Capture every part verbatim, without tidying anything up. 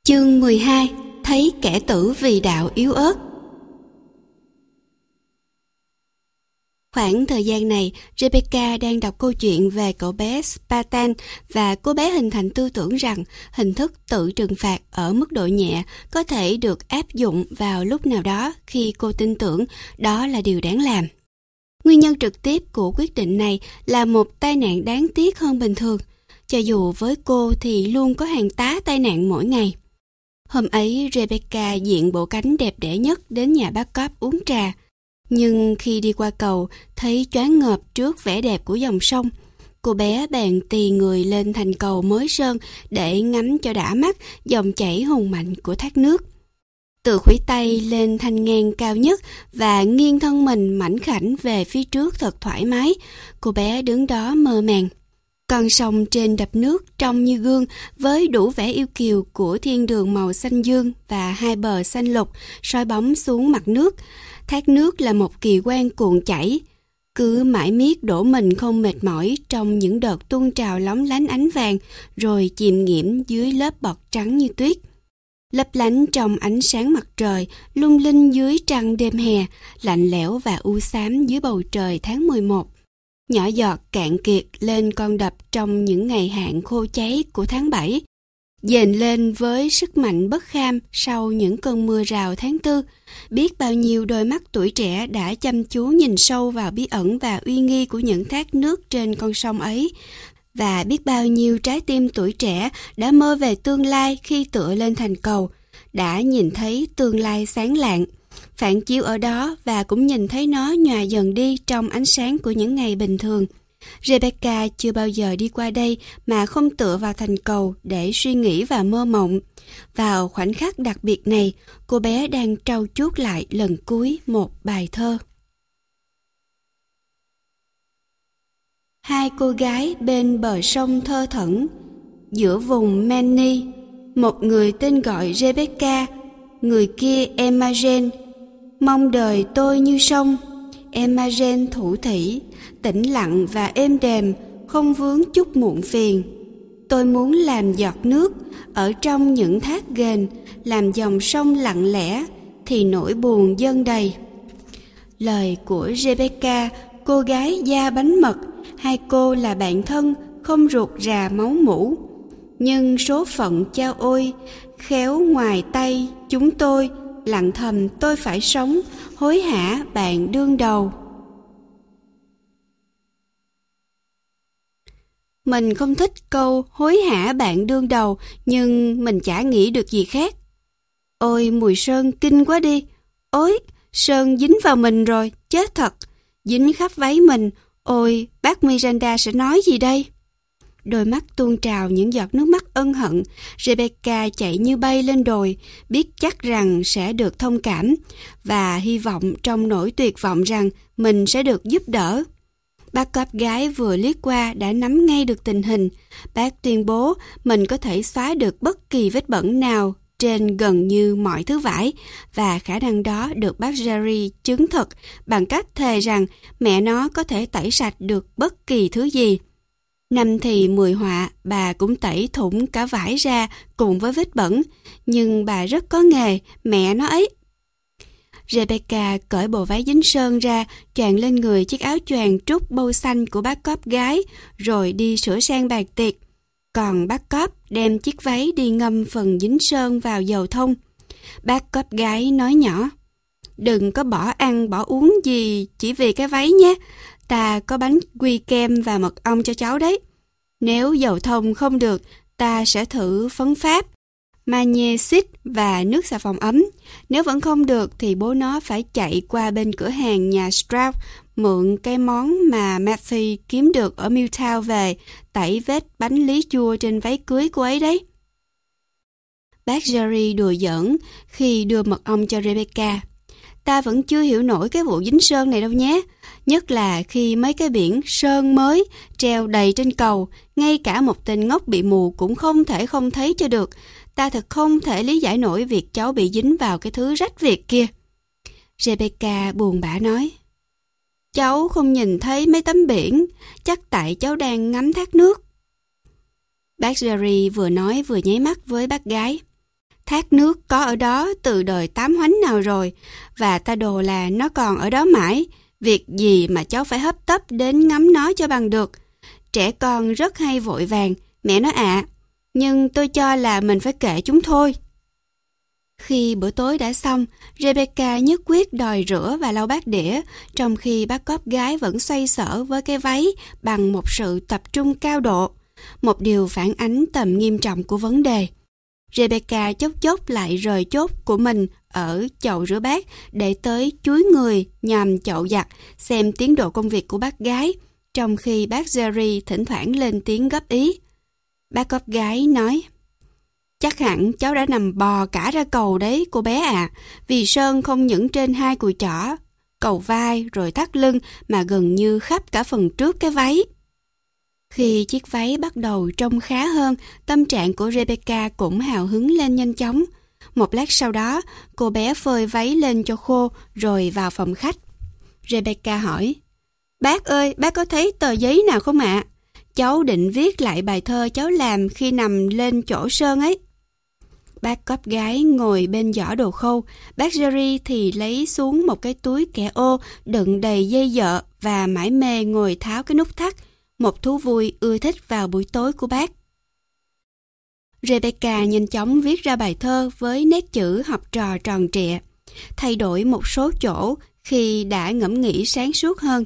Chương mười hai. Thấy kẻ tử vì đạo yếu ớt. Khoảng thời gian này, Rebecca đang đọc câu chuyện về cậu bé Spartan và cô bé hình thành tư tưởng rằng hình thức tự trừng phạt ở mức độ nhẹ có thể được áp dụng vào lúc nào đó khi cô tin tưởng đó là điều đáng làm. Nguyên nhân trực tiếp của quyết định này là một tai nạn đáng tiếc hơn bình thường, cho dù với cô thì luôn có hàng tá tai nạn mỗi ngày. Hôm ấy, Rebecca diện bộ cánh đẹp đẽ nhất đến nhà bác cóp uống trà. Nhưng khi đi qua cầu, thấy choáng ngợp trước vẻ đẹp của dòng sông. Cô bé bèn tì người lên thành cầu mới sơn để ngắm cho đã mắt dòng chảy hùng mạnh của thác nước. Từ khuỷu tay lên thanh ngang cao nhất và nghiêng thân mình mảnh khảnh về phía trước thật thoải mái, cô bé đứng đó mơ màng. Con sông trên đập nước trông như gương với đủ vẻ yêu kiều của thiên đường màu xanh dương và hai bờ xanh lục soi bóng xuống mặt nước. Thác nước là một kỳ quan cuộn chảy, cứ mãi miết đổ mình không mệt mỏi trong những đợt tuôn trào lóng lánh ánh vàng rồi chìm nghiễm dưới lớp bọt trắng như tuyết. Lấp lánh trong ánh sáng mặt trời, lung linh dưới trăng đêm hè, lạnh lẽo và u xám dưới bầu trời tháng mười một. Nhỏ giọt cạn kiệt lên con đập trong những ngày hạn khô cháy của tháng bảy, dền lên với sức mạnh bất kham sau những cơn mưa rào tháng tư. Biết bao nhiêu đôi mắt tuổi trẻ đã chăm chú nhìn sâu vào bí ẩn và uy nghi của những thác nước trên con sông ấy, và biết bao nhiêu trái tim tuổi trẻ đã mơ về tương lai khi tựa lên thành cầu, đã nhìn thấy tương lai sáng lạng, phản chiếu ở đó và cũng nhìn thấy nó nhòa dần đi trong ánh sáng của những ngày bình thường. Rebecca chưa bao giờ đi qua đây mà không tựa vào thành cầu để suy nghĩ và mơ mộng. Vào khoảnh khắc đặc biệt này, cô bé đang trau chuốt lại lần cuối một bài thơ. Hai cô gái bên bờ sông thơ thẩn, giữa vùng Maine, một người tên gọi Rebecca, người kia Emma Jane. Mong đời tôi như sông, Emma Jane thủ thủy, tĩnh lặng và êm đềm, không vướng chút muộn phiền. Tôi muốn làm giọt nước ở trong những thác ghềnh, làm dòng sông lặng lẽ thì nỗi buồn dâng đầy. Lời của Rebecca, cô gái da bánh mật, hai cô là bạn thân, không ruột rà máu mủ. Nhưng số phận chao ôi, khéo ngoài tay chúng tôi, lặng thầm tôi phải sống, hối hả bạn đương đầu. Mình không thích câu hối hả bạn đương đầu, nhưng mình chả nghĩ được gì khác. Ôi mùi sơn kinh quá đi. Ôi, sơn dính vào mình rồi, chết thật. Dính khắp váy mình, ôi bác Miranda sẽ nói gì đây? Đôi mắt tuôn trào những giọt nước mắt ân hận. Rebecca chạy như bay lên đồi, biết chắc rằng sẽ được thông cảm, và hy vọng trong nỗi tuyệt vọng rằng mình sẽ được giúp đỡ. Bác cóp gái vừa liếc qua đã nắm ngay được tình hình. Bác tuyên bố mình có thể xóa được bất kỳ vết bẩn nào trên gần như mọi thứ vải, và khả năng đó được bác Jerry chứng thực bằng cách thề rằng mẹ nó có thể tẩy sạch được bất kỳ thứ gì. Năm thì mười họa, bà cũng tẩy thủng cả vải ra cùng với vết bẩn, nhưng bà rất có nghề, mẹ nó ấy. Rebecca cởi bộ váy dính sơn ra, choàng lên người chiếc áo choàng trúc bâu xanh của bác cóp gái, rồi đi sửa sang bàn tiệc. Còn bác cóp đem chiếc váy đi ngâm phần dính sơn vào dầu thông. Bác cóp gái nói nhỏ: "Đừng có bỏ ăn bỏ uống gì chỉ vì cái váy nhé. Ta có bánh quy kem và mật ong cho cháu đấy. Nếu dầu thông không được, ta sẽ thử phấn Pháp, magnesit và nước xà phòng ấm. Nếu vẫn không được thì bố nó phải chạy qua bên cửa hàng nhà Stroud mượn cái món mà Matthew kiếm được ở Milltown về, tẩy vết bánh lý chua trên váy cưới cô ấy đấy." Bác Jerry đùa giỡn khi đưa mật ong cho Rebecca. "Ta vẫn chưa hiểu nổi cái vụ dính sơn này đâu nhé. Nhất là khi mấy cái biển sơn mới treo đầy trên cầu, ngay cả một tên ngốc bị mù cũng không thể không thấy cho được. Ta thật không thể lý giải nổi việc cháu bị dính vào cái thứ rách việc kia." Rebecca buồn bã nói: "Cháu không nhìn thấy mấy tấm biển, chắc tại cháu đang ngắm thác nước." Bác Jerry vừa nói vừa nháy mắt với bác gái. Thác nước có ở đó từ đời tám Hoánh nào rồi, và ta đồ là nó còn ở đó mãi. Việc gì mà cháu phải hấp tấp đến ngắm nó cho bằng được. Trẻ con rất hay vội vàng, mẹ nó ạ. À. Nhưng tôi cho là mình phải kệ chúng thôi. Khi bữa tối đã xong, Rebecca nhất quyết đòi rửa và lau bát đĩa, trong khi bác cóp gái vẫn xoay sở với cái váy bằng một sự tập trung cao độ. Một điều phản ánh tầm nghiêm trọng của vấn đề. Rebecca chốc chốc lại rời chốt của mình ở chậu rửa bát để tới chúi người nhằm chậu giặt xem tiến độ công việc của bác gái, trong khi bác Jerry thỉnh thoảng lên tiếng góp ý. Bác cóp gái nói: Chắc hẳn cháu đã nằm bò cả ra cầu đấy cô bé à, vì sơn không những trên hai cùi chỏ, cầu vai rồi thắt lưng mà gần như khắp cả phần trước cái váy. Khi chiếc váy bắt đầu trông khá hơn, tâm trạng của Rebecca cũng hào hứng lên nhanh chóng. Một lát sau đó, cô bé phơi váy lên cho khô rồi vào phòng khách. Rebecca hỏi: Bác ơi, bác có thấy tờ giấy nào không ạ? À? Cháu định viết lại bài thơ cháu làm khi nằm lên chỗ sơn ấy. Bác cóp gái ngồi bên giỏ đồ khâu, bác Jerry thì lấy xuống một cái túi kẻ ô đựng đầy dây dợ và mải mê ngồi tháo cái nút thắt, một thú vui ưa thích vào buổi tối của bác. Rebecca nhanh chóng viết ra bài thơ với nét chữ học trò tròn trịa, thay đổi một số chỗ khi đã ngẫm nghĩ sáng suốt hơn.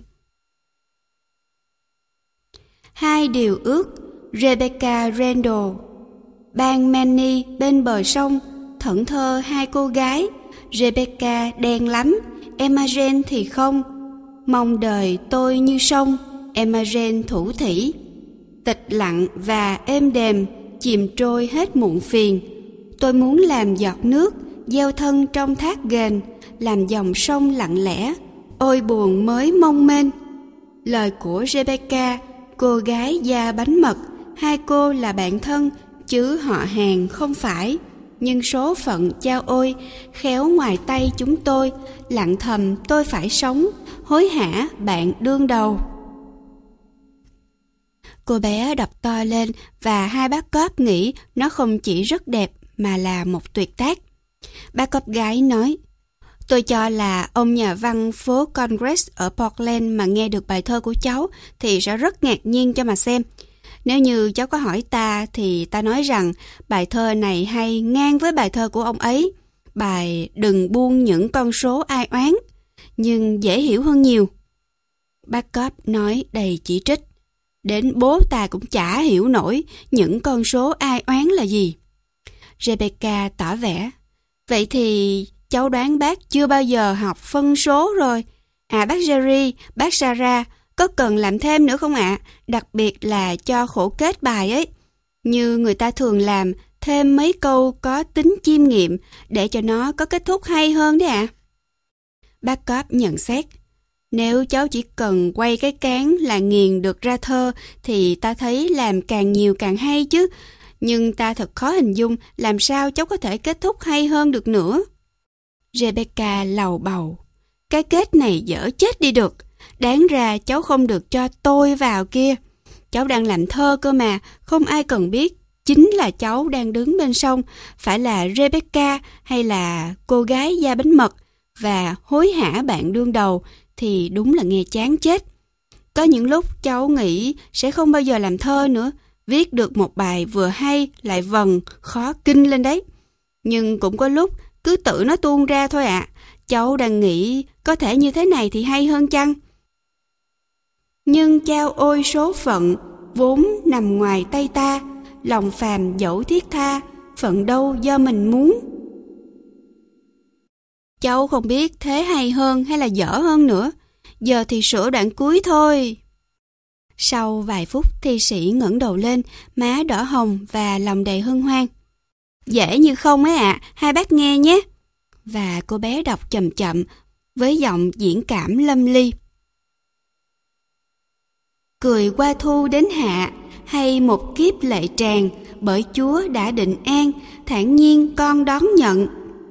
Hai điều ước Rebecca Randall. Ban Manny bên bờ sông, thẫn thơ hai cô gái. Rebecca đen lắm, Emma Jane thì không. Mong đời tôi như sông, Emma Jane thủ thủy. Tịch lặng và êm đềm, chìm trôi hết muộn phiền. Tôi muốn làm giọt nước, gieo thân trong thác ghềnh, làm dòng sông lặng lẽ, ôi buồn mới mong mênh. Lời của Rebecca, cô gái da bánh mật, hai cô là bạn thân, chứ họ hàng không phải. Nhưng số phận chao ôi, khéo ngoài tay chúng tôi, lặng thầm tôi phải sống, hối hả bạn đương đầu. Cô bé đọc to lên và hai bác cóp nghĩ nó không chỉ rất đẹp mà là một tuyệt tác. Bác cóp gái nói: Tôi cho là ông nhà văn phố Congress ở Portland mà nghe được bài thơ của cháu thì sẽ rất ngạc nhiên cho mà xem. Nếu như cháu có hỏi ta thì ta nói rằng bài thơ này hay ngang với bài thơ của ông ấy, bài Đừng buông những con số ai oán, nhưng dễ hiểu hơn nhiều. Bác cóp nói đầy chỉ trích: Đến bố ta cũng chả hiểu nổi những con số ai oán là gì. Rebecca tỏ vẻ: Vậy thì cháu đoán bác chưa bao giờ học phân số rồi. À bác Jerry, bác Sarah, có cần làm thêm nữa không ạ? À? Đặc biệt là cho khổ kết bài ấy. Như người ta thường làm, thêm mấy câu có tính chiêm nghiệm để cho nó có kết thúc hay hơn đấy ạ. À? Bác cóp nhận xét: Nếu cháu chỉ cần quay cái cán là nghiền được ra thơ thì ta thấy làm càng nhiều càng hay chứ. Nhưng ta thật khó hình dung làm sao cháu có thể kết thúc hay hơn được nữa. Rebecca lầu bầu: Cái kết này dở chết đi được. Đáng ra cháu không được cho tôi vào kia. Cháu đang làm thơ cơ mà, không ai cần biết chính là cháu đang đứng bên sông, phải là Rebecca hay là cô gái da bánh mật, và hối hả bạn đương đầu thì đúng là nghe chán chết. Có những lúc cháu nghĩ sẽ không bao giờ làm thơ nữa, viết được một bài vừa hay lại vần khó kinh lên đấy. Nhưng cũng có lúc cứ tự nó tuôn ra thôi ạ. À. Cháu đang nghĩ có thể như thế này thì hay hơn chăng? Nhưng chao ôi số phận, vốn nằm ngoài tay ta, lòng phàm dẫu thiết tha, phận đâu do mình muốn. Cháu không biết thế hay hơn hay là dở hơn nữa. Giờ thì sửa đoạn cuối thôi. Sau vài phút thi sĩ ngẩng đầu lên, má đỏ hồng và lòng đầy hân hoan. Dễ như không ấy ạ, à, hai bác nghe nhé. Và cô bé đọc chậm chậm với giọng diễn cảm lâm ly. Cười qua thu đến hạ, hay một kiếp lệ tràn, bởi Chúa đã định an, thản nhiên con đón nhận.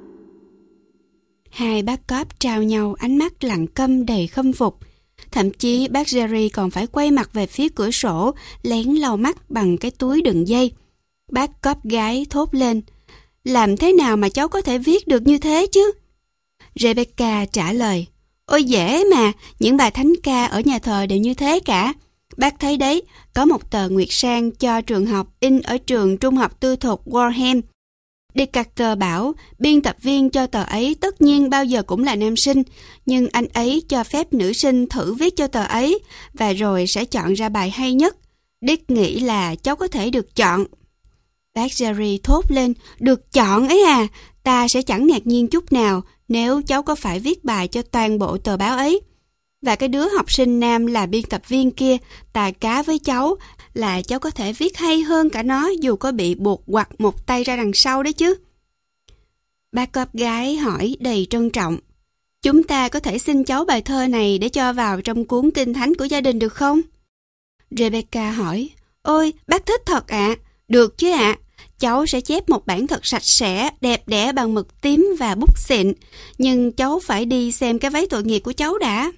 Hai bác cóp trao nhau ánh mắt lặng câm đầy khâm phục. Thậm chí bác Jerry còn phải quay mặt về phía cửa sổ, lén lau mắt bằng cái túi đựng dây. Bác cóp gái thốt lên: làm thế nào mà cháu có thể viết được như thế chứ? Rebecca trả lời, ôi dễ mà, những bài thánh ca ở nhà thờ đều như thế cả. Bác thấy đấy, có một tờ nguyệt sang cho trường học in ở trường trung học tư thục Warham. Dick Carter bảo biên tập viên cho tờ ấy tất nhiên bao giờ cũng là nam sinh, nhưng anh ấy cho phép nữ sinh thử viết cho tờ ấy và rồi sẽ chọn ra bài hay nhất. Dick nghĩ là cháu có thể được chọn. Bác Jerry thốt lên, được chọn ấy à, ta sẽ chẳng ngạc nhiên chút nào nếu cháu có phải viết bài cho toàn bộ tờ báo ấy. Và cái đứa học sinh nam là biên tập viên kia, tà cá với cháu là cháu có thể viết hay hơn cả nó dù có bị buộc quặt một tay ra đằng sau đấy chứ. Bác cóp gái hỏi đầy trân trọng, chúng ta có thể xin cháu bài thơ này để cho vào trong cuốn kinh thánh của gia đình được không? Rebecca hỏi, ôi bác thích thật ạ, à? Được chứ ạ, à? Cháu sẽ chép một bản thật sạch sẽ, đẹp đẽ bằng mực tím và bút xịn, nhưng cháu phải đi xem cái váy tội nghiệp của cháu đã.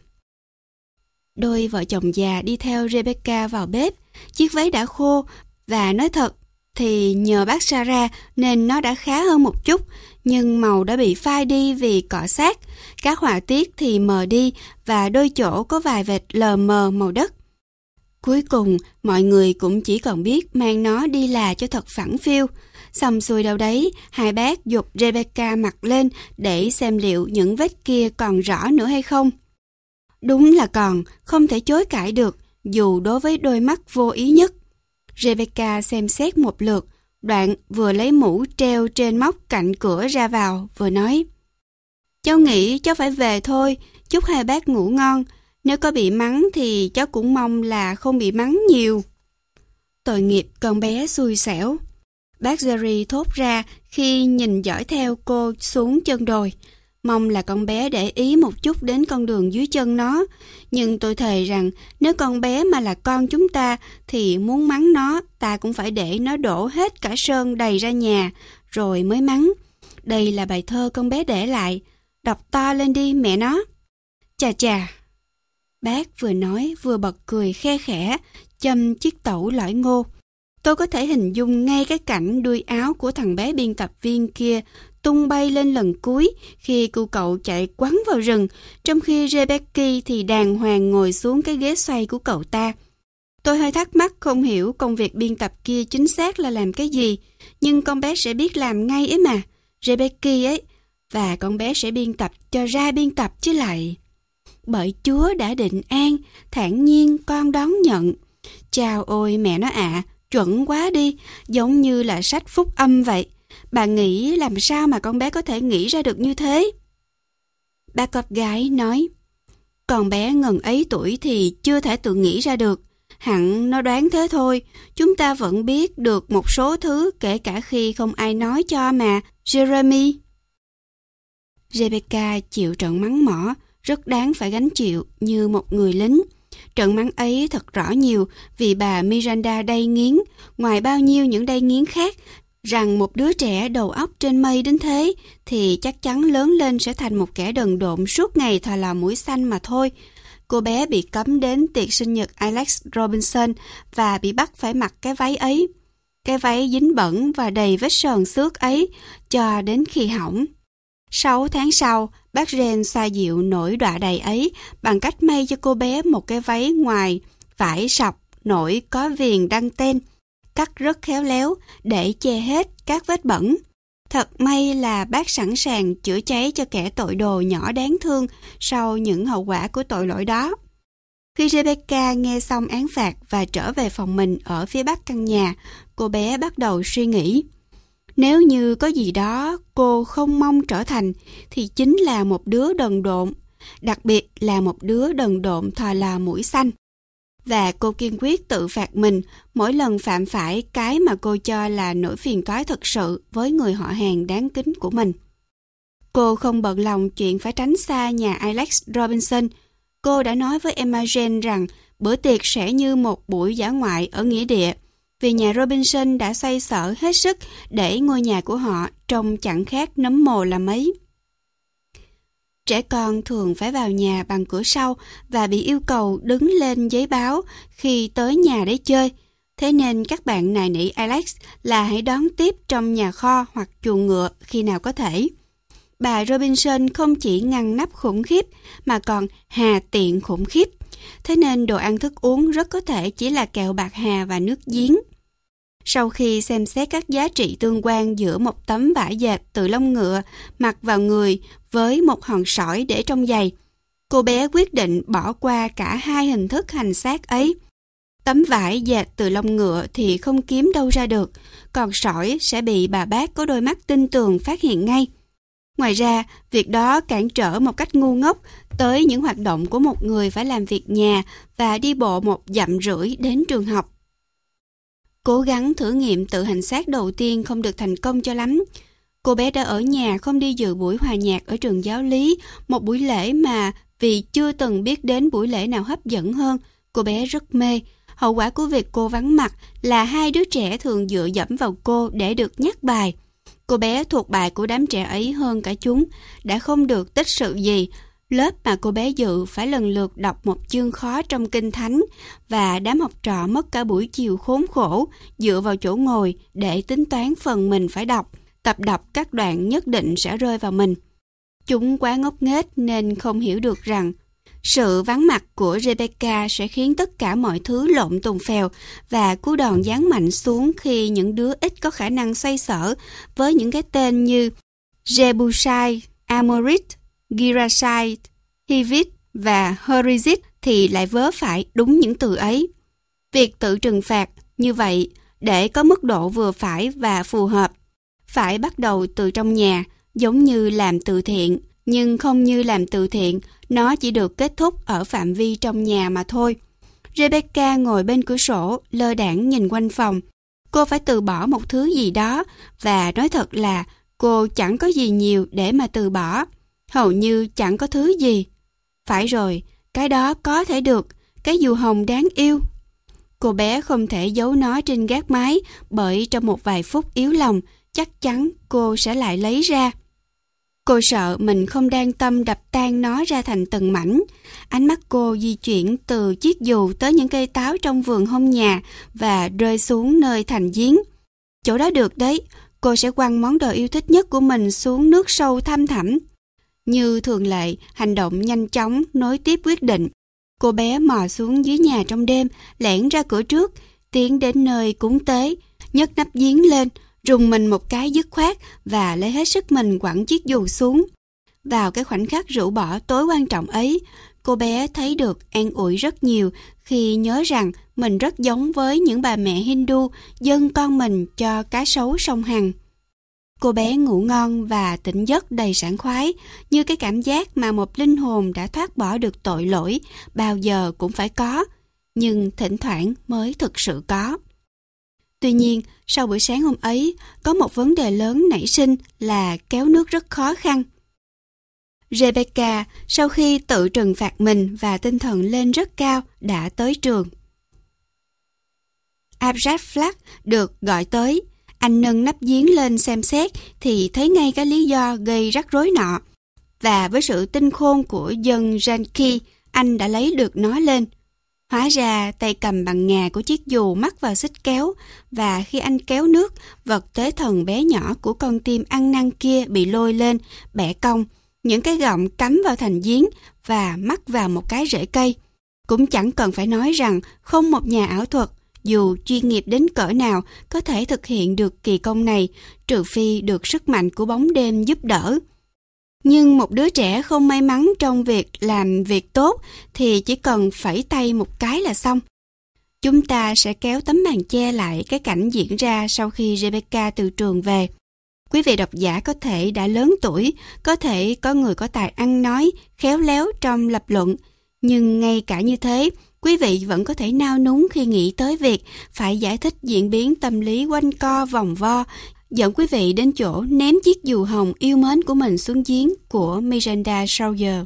Đôi vợ chồng già đi theo Rebecca vào bếp, chiếc váy đã khô và nói thật thì nhờ bác Sarah nên nó đã khá hơn một chút, nhưng màu đã bị phai đi vì cọ sát, các họa tiết thì mờ đi và đôi chỗ có vài vệt lờ mờ màu đất. Cuối cùng, mọi người cũng chỉ còn biết mang nó đi là cho thật phẳng phiu. Xong xuôi đâu đấy, hai bác giục Rebecca mặc lên để xem liệu những vết kia còn rõ nữa hay không. Đúng là còn, không thể chối cãi được, dù đối với đôi mắt vô ý nhất. Rebecca xem xét một lượt, đoạn vừa lấy mũ treo trên móc cạnh cửa ra vào, vừa nói, cháu nghĩ cháu phải về thôi, chúc hai bác ngủ ngon. Nếu có bị mắng thì cháu cũng mong là không bị mắng nhiều. Tội nghiệp con bé xui xẻo. Bác Jerry thốt ra khi nhìn dõi theo cô xuống chân đồi. Mong là con bé để ý một chút đến con đường dưới chân nó. Nhưng tôi thề rằng nếu con bé mà là con chúng ta thì muốn mắng nó, ta cũng phải để nó đổ hết cả sơn đầy ra nhà rồi mới mắng. Đây là bài thơ con bé để lại. Đọc to lên đi mẹ nó. Chà chà. Bác vừa nói vừa bật cười khe khẽ, châm chiếc tẩu lõi ngô. Tôi có thể hình dung ngay cái cảnh đuôi áo của thằng bé biên tập viên kia tung bay lên lần cuối khi cô cậu chạy quắn vào rừng, trong khi Rebecca thì đàng hoàng ngồi xuống cái ghế xoay của cậu ta. Tôi hơi thắc mắc không hiểu công việc biên tập kia chính xác là làm cái gì, nhưng con bé sẽ biết làm ngay ấy mà, Rebecca ấy, và con bé sẽ biên tập cho ra biên tập chứ lại. Bởi Chúa đã định an, thản nhiên con đón nhận. Chào ôi mẹ nó ạ, à, chuẩn quá đi, giống như là sách phúc âm vậy. Bà nghĩ làm sao mà con bé có thể nghĩ ra được như thế? Bà cọp gái nói, con bé ngần ấy tuổi thì chưa thể tự nghĩ ra được. Hẳn nó đoán thế thôi, chúng ta vẫn biết được một số thứ kể cả khi không ai nói cho mà, Jeremy. Rebecca chịu trận mắng mỏ, rất đáng phải gánh chịu như một người lính. Trận mắng ấy thật rõ nhiều vì bà Miranda đay nghiến, ngoài bao nhiêu những đay nghiến khác, rằng một đứa trẻ đầu óc trên mây đến thế thì chắc chắn lớn lên sẽ thành một kẻ đần độn suốt ngày thò lò mũi xanh mà thôi. Cô bé bị cấm đến tiệc sinh nhật Alex Robinson và bị bắt phải mặc cái váy ấy. Cái váy dính bẩn và đầy vết sờn xước ấy cho đến khi hỏng. Sáu tháng sau, bác Ren xoa dịu nỗi đọa đầy ấy bằng cách may cho cô bé một cái váy ngoài vải sọc nổi có viền đăng ten, cắt rất khéo léo để che hết các vết bẩn. Thật may là bác sẵn sàng chữa cháy cho kẻ tội đồ nhỏ đáng thương sau những hậu quả của tội lỗi đó. Khi Rebecca nghe xong án phạt và trở về phòng mình ở phía bắc căn nhà, cô bé bắt đầu suy nghĩ. Nếu như có gì đó cô không mong trở thành thì chính là một đứa đần độn, đặc biệt là một đứa đần độn thò lò mũi xanh. Và cô kiên quyết tự phạt mình mỗi lần phạm phải cái mà cô cho là nỗi phiền toái thực sự với người họ hàng đáng kính của mình. Cô không bận lòng chuyện phải tránh xa nhà Alex Robinson. Cô đã nói với Emma Jane rằng bữa tiệc sẽ như một buổi dã ngoại ở nghĩa địa, vì nhà Robinson đã xoay sở hết sức để ngôi nhà của họ trông chẳng khác nấm mồ là mấy. Trẻ con thường phải vào nhà bằng cửa sau và bị yêu cầu đứng lên giấy báo khi tới nhà để chơi. Thế nên các bạn nài nỉ Alex là hãy đón tiếp trong nhà kho hoặc chuồng ngựa khi nào có thể. Bà Robinson không chỉ ngăn nắp khủng khiếp mà còn hà tiện khủng khiếp. Thế nên đồ ăn thức uống rất có thể chỉ là kẹo bạc hà và nước giếng. Sau khi xem xét các giá trị tương quan giữa một tấm vải dệt từ lông ngựa mặc vào người với một hòn sỏi để trong giày, cô bé quyết định bỏ qua cả hai hình thức hành xác ấy. Tấm vải dệt từ lông ngựa thì không kiếm đâu ra được, còn sỏi sẽ bị bà bác có đôi mắt tinh tường phát hiện ngay. Ngoài ra, việc đó cản trở một cách ngu ngốc tới những hoạt động của một người phải làm việc nhà và đi bộ một dặm rưỡi đến trường học. Cố gắng thử nghiệm tự hành xác đầu tiên không được thành công cho lắm. Cô bé đã ở nhà không đi dự buổi hòa nhạc ở trường giáo lý, một buổi lễ mà vì chưa từng biết đến buổi lễ nào hấp dẫn hơn, cô bé rất mê. Hậu quả của việc cô vắng mặt là hai đứa trẻ thường dựa dẫm vào cô để được nhắc bài. Cô bé thuộc bài của đám trẻ ấy hơn cả chúng, đã không được tích sự gì. Lớp mà cô bé dự phải lần lượt đọc một chương khó trong Kinh Thánh và đám học trò mất cả buổi chiều khốn khổ dựa vào chỗ ngồi để tính toán phần mình phải đọc, tập đọc các đoạn nhất định sẽ rơi vào mình. Chúng quá ngốc nghếch nên không hiểu được rằng sự vắng mặt của Rebecca sẽ khiến tất cả mọi thứ lộn tùng phèo và cú đòn giáng mạnh xuống khi những đứa ít có khả năng xoay sở với những cái tên như Jebusai, Amorit, Girasai, Hivit và Horizit thì lại vớ phải đúng những từ ấy. Việc tự trừng phạt như vậy để có mức độ vừa phải và phù hợp phải bắt đầu từ trong nhà, giống như làm từ thiện, nhưng không như làm từ thiện, nó chỉ được kết thúc ở phạm vi trong nhà mà thôi. Rebecca ngồi bên cửa sổ, lơ đãng nhìn quanh phòng. Cô phải từ bỏ một thứ gì đó, và nói thật là cô chẳng có gì nhiều để mà từ bỏ. Hầu như chẳng có thứ gì. Phải rồi, cái đó có thể được, cái dù hồng đáng yêu. Cô bé không thể giấu nó trên gác mái, bởi trong một vài phút yếu lòng, chắc chắn cô sẽ lại lấy ra. Cô sợ mình không đang tâm đập tan nó ra thành từng mảnh. Ánh mắt cô di chuyển từ chiếc dù tới những cây táo trong vườn hông nhà và rơi xuống nơi thành giếng. Chỗ đó được đấy, cô sẽ quăng món đồ yêu thích nhất của mình xuống nước sâu thăm thẳm. Như thường lệ, hành động nhanh chóng, nối tiếp quyết định. Cô bé mò xuống dưới nhà trong đêm, lẻn ra cửa trước, tiến đến nơi cúng tế, nhấc nắp giếng lên, rùng mình một cái dứt khoát và lấy hết sức mình quẳng chiếc dù xuống. Vào cái khoảnh khắc rũ bỏ tối quan trọng ấy, cô bé thấy được an ủi rất nhiều khi nhớ rằng mình rất giống với những bà mẹ Hindu dâng con mình cho cá sấu sông Hằng. Cô bé ngủ ngon và tỉnh giấc đầy sảng khoái, như cái cảm giác mà một linh hồn đã thoát bỏ được tội lỗi bao giờ cũng phải có, nhưng thỉnh thoảng mới thực sự có. Tuy nhiên, sau buổi sáng hôm ấy, có một vấn đề lớn nảy sinh là kéo nước rất khó khăn. Rebecca, sau khi tự trừng phạt mình và tinh thần lên rất cao, đã tới trường. Abjad Flagg được gọi tới. Anh nâng nắp giếng lên xem xét thì thấy ngay cái lý do gây rắc rối nọ. Và với sự tinh khôn của dân Janki, anh đã lấy được nó lên. Hóa ra tay cầm bằng ngà của chiếc dù mắc vào xích kéo, và khi anh kéo nước, vật tế thần bé nhỏ của con tim ăn năn kia bị lôi lên, bẻ cong, những cái gọng cắm vào thành giếng và mắc vào một cái rễ cây. Cũng chẳng cần phải nói rằng không một nhà ảo thuật, dù chuyên nghiệp đến cỡ nào, có thể thực hiện được kỳ công này, trừ phi được sức mạnh của bóng đêm giúp đỡ. Nhưng một đứa trẻ không may mắn trong việc làm việc tốt thì chỉ cần phẩy tay một cái là xong. Chúng ta sẽ kéo tấm màn che lại cái cảnh diễn ra sau khi Rebecca từ trường về. Quý vị độc giả có thể đã lớn tuổi, có thể có người có tài ăn nói, khéo léo trong lập luận. Nhưng ngay cả như thế, quý vị vẫn có thể nao núng khi nghĩ tới việc phải giải thích diễn biến tâm lý quanh co vòng vo, dẫn quý vị đến chỗ ném chiếc dù hồng yêu mến của mình xuống giếng của Miranda Sawyer.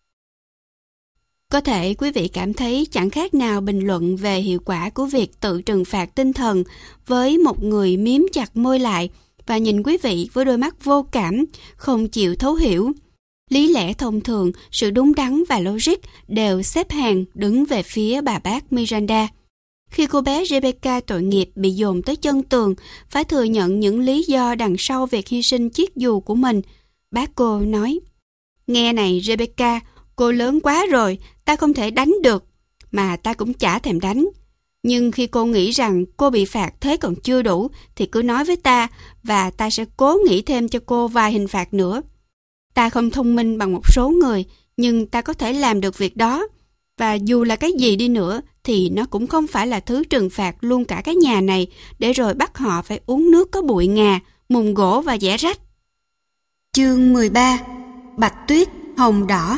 Có thể quý vị cảm thấy chẳng khác nào bình luận về hiệu quả của việc tự trừng phạt tinh thần với một người miếm chặt môi lại và nhìn quý vị với đôi mắt vô cảm, không chịu thấu hiểu. Lý lẽ thông thường, sự đúng đắn và logic đều xếp hàng đứng về phía bà bác Miranda. khi cô bé Rebecca tội nghiệp bị dồn tới chân tường, phải thừa nhận những lý do đằng sau việc hy sinh chiếc dù của mình, bác cô nói: "Nghe này Rebecca, cô lớn quá rồi, ta không thể đánh được, mà ta cũng chả thèm đánh. Nhưng khi cô nghĩ rằng cô bị phạt thế còn chưa đủ, thì cứ nói với ta, và ta sẽ cố nghĩ thêm cho cô vài hình phạt nữa. Ta không thông minh bằng một số người, nhưng ta có thể làm được việc đó. Và dù là cái gì đi nữa, thì nó cũng không phải là thứ trừng phạt luôn cả cái nhà này, để rồi bắt họ phải uống nước có bụi ngà, mùn gỗ và dẻ rách." Chương mười ba. Bạch tuyết hồng đỏ.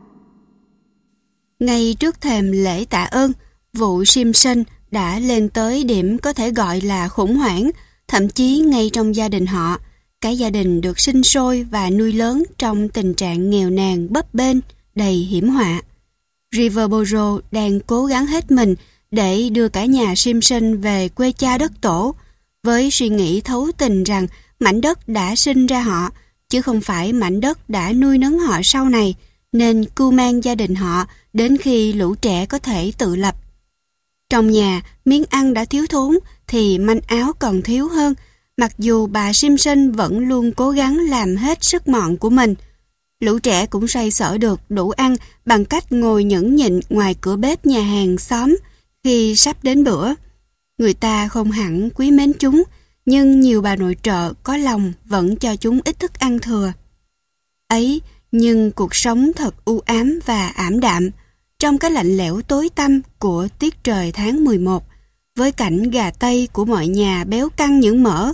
Ngay trước thềm lễ tạ ơn, vụ Simpson đã lên tới điểm có thể gọi là khủng hoảng, thậm chí ngay trong gia đình họ, cái gia đình được sinh sôi và nuôi lớn trong tình trạng nghèo nàn bấp bênh, đầy hiểm họa. Riverboro đang cố gắng hết mình để đưa cả nhà Simpson về quê cha đất tổ, với suy nghĩ thấu tình rằng mảnh đất đã sinh ra họ, chứ không phải mảnh đất đã nuôi nấng họ sau này, nên cưu mang gia đình họ đến khi lũ trẻ có thể tự lập. Trong nhà, miếng ăn đã thiếu thốn, thì manh áo còn thiếu hơn, mặc dù bà Simpson vẫn luôn cố gắng làm hết sức mọn của mình. Lũ trẻ cũng xoay sở được đủ ăn bằng cách ngồi nhẫn nhịn ngoài cửa bếp nhà hàng xóm khi sắp đến bữa. Người ta không hẳn quý mến chúng, nhưng nhiều bà nội trợ có lòng vẫn cho chúng ít thức ăn thừa. Ấy, nhưng cuộc sống thật u ám và ảm đạm, trong cái lạnh lẽo tối tăm của tiết trời tháng mười một, với cảnh gà tây của mọi nhà béo căng những mỡ,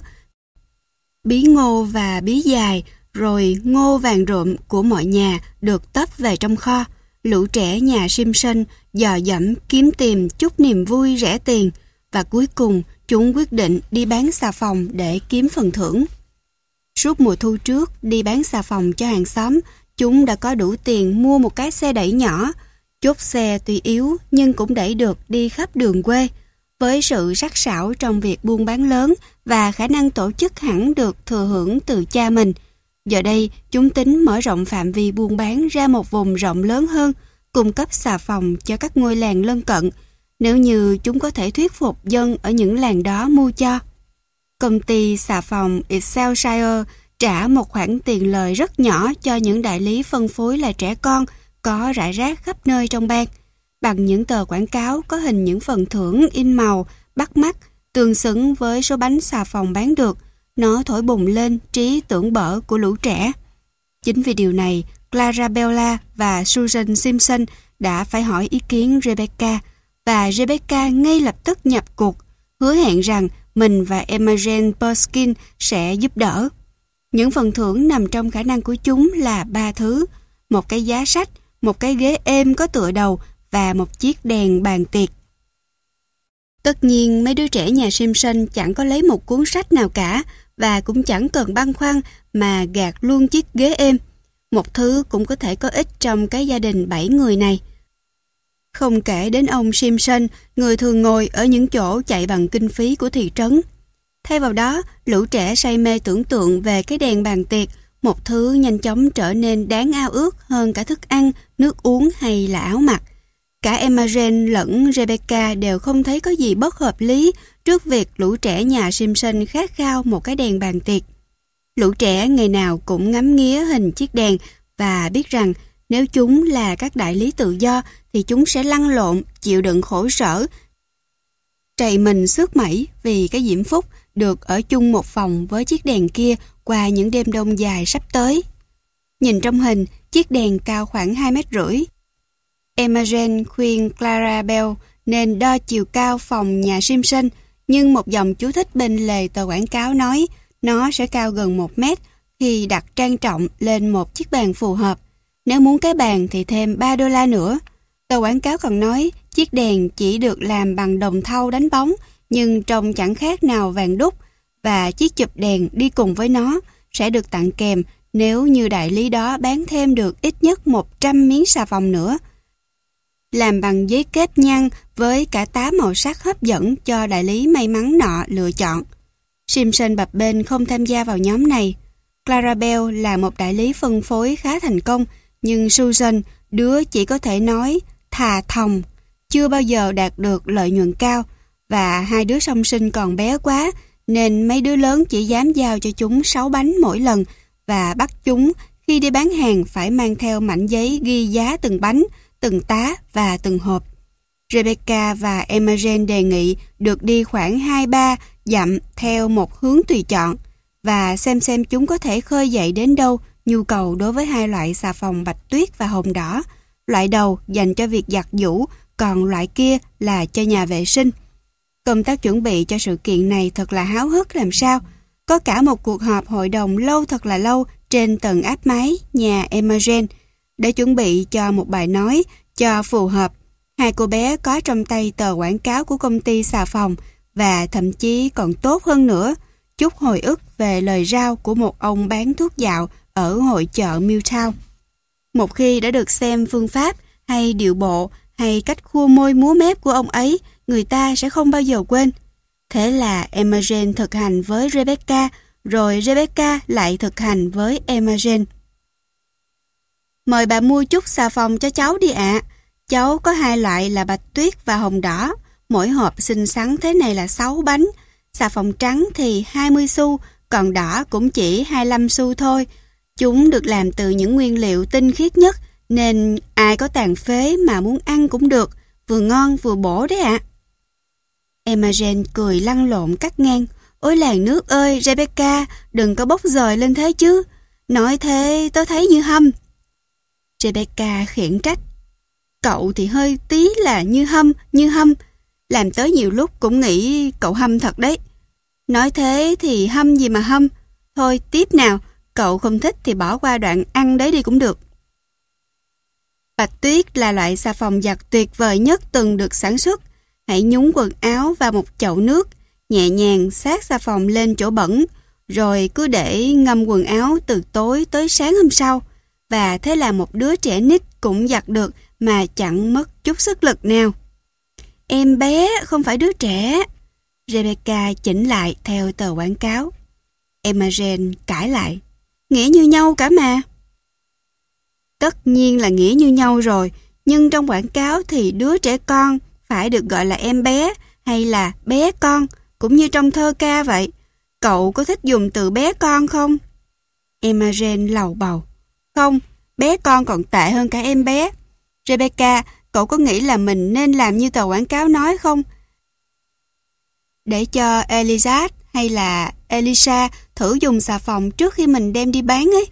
bí ngô và bí dài, rồi ngô vàng rộm của mọi nhà được tấp về trong kho. Lũ trẻ nhà Simpson dò dẫm kiếm tìm chút niềm vui rẻ tiền, và cuối cùng chúng quyết định đi bán xà phòng để kiếm phần thưởng. Suốt mùa thu trước đi bán xà phòng cho hàng xóm, chúng đã có đủ tiền mua một cái xe đẩy nhỏ. Chốt xe tuy yếu nhưng cũng đẩy được đi khắp đường quê. Với sự sắc sảo trong việc buôn bán lớn và khả năng tổ chức hẳn được thừa hưởng từ cha mình, giờ đây chúng tính mở rộng phạm vi buôn bán ra một vùng rộng lớn hơn, cung cấp xà phòng cho các ngôi làng lân cận, nếu như chúng có thể thuyết phục dân ở những làng đó mua cho. Công ty xà phòng Excelsior trả một khoản tiền lời rất nhỏ cho những đại lý phân phối là trẻ con có rải rác khắp nơi trong bang, bằng những tờ quảng cáo có hình những phần thưởng in màu, bắt mắt, tương xứng với số bánh xà phòng bán được. Nó thổi bùng lên trí tưởng bở của lũ trẻ. Chính vì điều này, Clarabella và Susan Simpson đã phải hỏi ý kiến Rebecca, và Rebecca ngay lập tức nhập cuộc, hứa hẹn rằng mình và Emma Jane Perkins sẽ giúp đỡ. Những phần thưởng nằm trong khả năng của chúng là ba thứ: một cái giá sách, một cái ghế êm có tựa đầu và một chiếc đèn bàn tiệc. Tất nhiên mấy đứa trẻ nhà Simpson chẳng có lấy một cuốn sách nào cả, và cũng chẳng cần băn khoăn mà gạt luôn chiếc ghế êm, một thứ cũng có thể có ích trong cái gia đình bảy người này. Không kể đến ông Simpson, người thường ngồi ở những chỗ chạy bằng kinh phí của thị trấn. Thay vào đó, lũ trẻ say mê tưởng tượng về cái đèn bàn tiệc, một thứ nhanh chóng trở nên đáng ao ước hơn cả thức ăn, nước uống hay là áo mặc. Cả Emma Jane lẫn Rebecca đều không thấy có gì bất hợp lý trước việc lũ trẻ nhà Simpson khát khao một cái đèn bàn tiệc. Lũ trẻ ngày nào cũng ngắm nghía hình chiếc đèn và biết rằng nếu chúng là các đại lý tự do thì chúng sẽ lăn lộn, chịu đựng khổ sở, trầy mình xước mẩy vì cái diễm phúc được ở chung một phòng với chiếc đèn kia qua những đêm đông dài sắp tới. Nhìn trong hình, chiếc đèn cao khoảng hai mét rưỡi. Emma Jane khuyên Clarabelle nên đo chiều cao phòng nhà Simpson, nhưng một dòng chú thích bên lề tờ quảng cáo nói nó sẽ cao gần một mét khi đặt trang trọng lên một chiếc bàn phù hợp. Nếu muốn cái bàn thì thêm ba đô la nữa. Tờ quảng cáo còn nói chiếc đèn chỉ được làm bằng đồng thau đánh bóng, nhưng trông chẳng khác nào vàng đúc, và chiếc chụp đèn đi cùng với nó sẽ được tặng kèm nếu như đại lý đó bán thêm được ít nhất một trăm miếng xà phòng nữa, làm bằng giấy kết nhăn với cả tám màu sắc hấp dẫn cho đại lý may mắn nọ lựa chọn. Simpson bập bênh không tham gia vào nhóm này. Clarabelle là một đại lý phân phối khá thành công, nhưng Susan, đứa chỉ có thể nói thà thòng, chưa bao giờ đạt được lợi nhuận cao, và hai đứa song sinh còn bé quá, nên mấy đứa lớn chỉ dám giao cho chúng sáu bánh mỗi lần và bắt chúng khi đi bán hàng phải mang theo mảnh giấy ghi giá từng bánh, từng tá và từng hộp. Rebecca và Emma Jane đề nghị được đi khoảng hai ba dặm theo một hướng tùy chọn và xem xem chúng có thể khơi dậy đến đâu nhu cầu đối với hai loại xà phòng bạch tuyết và hồng đỏ. Loại đầu dành cho việc giặt giũ, còn loại kia là cho nhà vệ sinh. Công tác chuẩn bị cho sự kiện này thật là háo hức làm sao. Có cả một cuộc họp hội đồng lâu thật là lâu trên tầng áp mái nhà Emma Jane để chuẩn bị cho một bài nói cho phù hợp. Hai cô bé có trong tay tờ quảng cáo của công ty xà phòng và thậm chí còn tốt hơn nữa, chút hồi ức về lời rao của một ông bán thuốc dạo ở hội chợ Milltown. Một khi đã được xem phương pháp hay điệu bộ hay cách khua môi múa mép của ông ấy, người ta sẽ không bao giờ quên. Thế là Emma Jane thực hành với Rebecca, rồi Rebecca lại thực hành với Emma Jane. Mời bà mua chút xà phòng cho cháu đi ạ. À. Cháu có hai loại là bạch tuyết và hồng đỏ. Mỗi hộp xinh xắn thế này là sáu bánh. Xà phòng trắng thì hai mươi xu, còn đỏ cũng chỉ hai mươi lăm xu thôi. Chúng được làm từ những nguyên liệu tinh khiết nhất, nên ai có tàn phế mà muốn ăn cũng được, vừa ngon vừa bổ đấy ạ. À. Emma Jane cười lăn lộn cắt ngang. Ôi làng nước ơi, Rebecca, đừng có bốc dời lên thế chứ. Nói thế tớ thấy như hâm. Rebecca khiển trách. Cậu thì hơi tí là như hâm, như hâm. Làm tới nhiều lúc cũng nghĩ cậu hâm thật đấy. Nói thế thì hâm gì mà hâm. Thôi tiếp nào, cậu không thích thì bỏ qua đoạn ăn đấy đi cũng được. Bạch tuyết là loại xà phòng giặt tuyệt vời nhất từng được sản xuất. Hãy nhúng quần áo vào một chậu nước, nhẹ nhàng xát xà phòng lên chỗ bẩn, rồi cứ để ngâm quần áo từ tối tới sáng hôm sau. Và thế là một đứa trẻ nít cũng giặt được mà chẳng mất chút sức lực nào. Em bé không phải đứa trẻ. Rebecca chỉnh lại theo tờ quảng cáo. Emma Jane cãi lại. Nghĩa như nhau cả mà. Tất nhiên là nghĩa như nhau rồi, nhưng trong quảng cáo thì đứa trẻ con phải được gọi là em bé hay là bé con, cũng như trong thơ ca vậy. Cậu có thích dùng từ bé con không? Emma Jane lầu bầu. Không, bé con còn tệ hơn cả em bé. Rebecca, cậu có nghĩ là mình nên làm như tờ quảng cáo nói không? Để cho Elizabeth hay là Elisa thử dùng xà phòng trước khi mình đem đi bán ấy.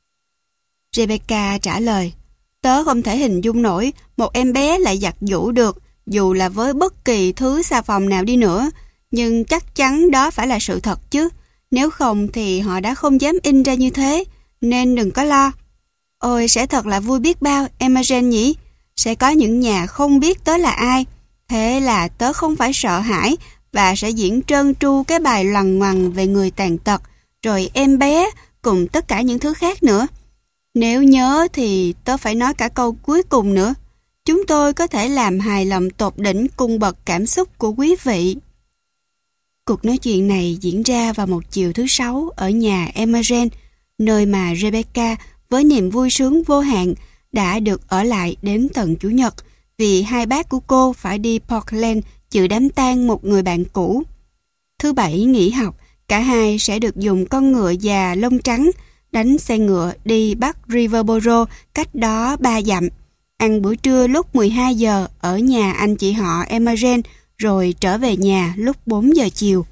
Rebecca trả lời. Tớ không thể hình dung nổi một em bé lại giặt giũ được, dù là với bất kỳ thứ xà phòng nào đi nữa. Nhưng chắc chắn đó phải là sự thật chứ. Nếu không thì họ đã không dám in ra như thế, nên đừng có lo. Ôi, sẽ thật là vui biết bao, Emma Jane nhỉ? Sẽ có những nhà không biết tớ là ai. Thế là tớ không phải sợ hãi và sẽ diễn trơn tru cái bài lằn ngoằn về người tàn tật, rồi em bé cùng tất cả những thứ khác nữa. Nếu nhớ thì tớ phải nói cả câu cuối cùng nữa. Chúng tôi có thể làm hài lòng tột đỉnh cung bậc cảm xúc của quý vị. Cuộc nói chuyện này diễn ra vào một chiều thứ sáu ở nhà Emma Jane, nơi mà Rebecca với niềm vui sướng vô hạn đã được ở lại đến tận Chủ nhật, vì hai bác của cô phải đi Portland dự đám tang một người bạn cũ. Thứ bảy nghỉ học, cả hai sẽ được dùng con ngựa già lông trắng đánh xe ngựa đi Bắc Riverboro, cách đó ba dặm, ăn bữa trưa lúc mười hai giờ ở nhà anh chị họ Emma Jane, rồi trở về nhà lúc bốn giờ chiều.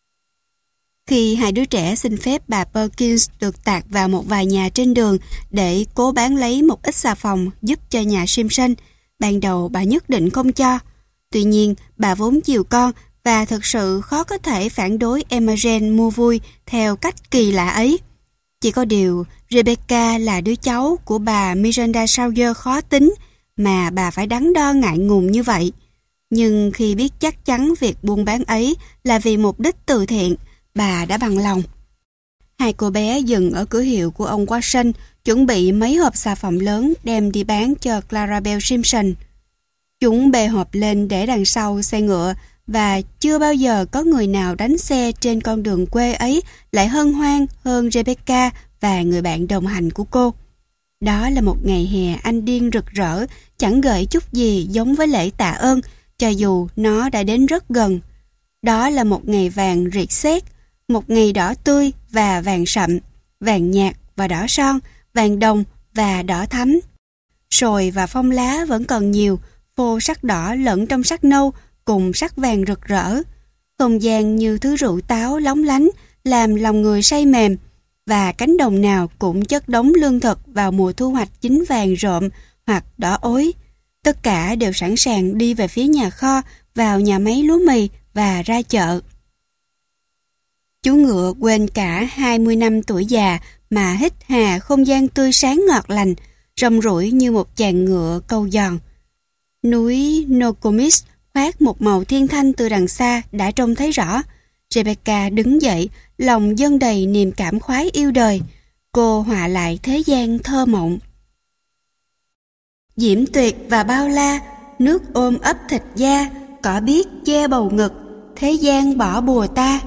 Khi hai đứa trẻ xin phép bà Perkins được tạt vào một vài nhà trên đường để cố bán lấy một ít xà phòng giúp cho nhà Simpson, ban đầu bà nhất định không cho. Tuy nhiên, bà vốn chiều con và thực sự khó có thể phản đối Emma Jane mua vui theo cách kỳ lạ ấy. Chỉ có điều, Rebecca là đứa cháu của bà Miranda Sawyer khó tính mà bà phải đắn đo ngại ngùng như vậy. Nhưng khi biết chắc chắn việc buôn bán ấy là vì mục đích từ thiện, bà đã bằng lòng. Hai cô bé dừng ở cửa hiệu của ông Watson, chuẩn bị mấy hộp xà phòng lớn đem đi bán cho Clarabelle Simpson. Chúng bê hộp lên để đằng sau xe ngựa, và chưa bao giờ có người nào đánh xe trên con đường quê ấy lại hân hoan hơn Rebecca và người bạn đồng hành của cô. Đó là một ngày hè anh điên rực rỡ, chẳng gợi chút gì giống với lễ tạ ơn, cho dù nó đã đến rất gần. Đó là một ngày vàng riệt sét, một ngày đỏ tươi và vàng sậm, vàng nhạt và đỏ son, vàng đồng và đỏ thắm. Sồi và phong lá vẫn còn nhiều, phô sắc đỏ lẫn trong sắc nâu cùng sắc vàng rực rỡ. Không gian như thứ rượu táo lóng lánh, làm lòng người say mềm, và cánh đồng nào cũng chất đống lương thực vào mùa thu hoạch chín vàng rộm hoặc đỏ ối. Tất cả đều sẵn sàng đi về phía nhà kho, vào nhà máy lúa mì và ra chợ. Chú ngựa quên cả hai mươi năm tuổi già mà hít hà không gian tươi sáng ngọt lành, rong ruổi như một chàng ngựa câu giòn. Núi Nokomis khoác một màu thiên thanh từ đằng xa đã trông thấy rõ. Rebecca đứng dậy, lòng dâng đầy niềm cảm khoái yêu đời. Cô họa lại thế gian thơ mộng. Diễm tuyệt và bao la, nước ôm ấp thịt da, cỏ biếc che bầu ngực, thế gian bỏ bùa ta.